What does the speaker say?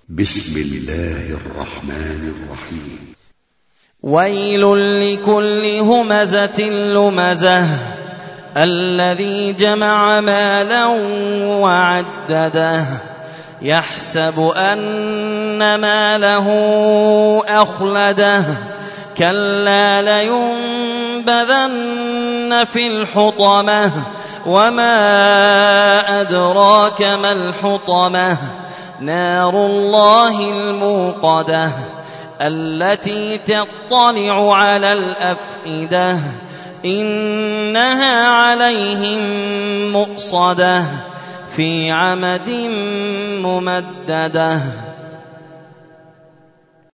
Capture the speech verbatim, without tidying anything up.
بسم الله الرحمن الرحيم. ويل لكل همزة لمزة الذي جمع مالا وعدده يحسب أن ماله أخلده كلا لينبذن في الحطمة وما أدراك ما الحطمة نار الله الموقدة التي تطلع على الأفئدة إنها عليهم مؤصدة في عمد ممددة.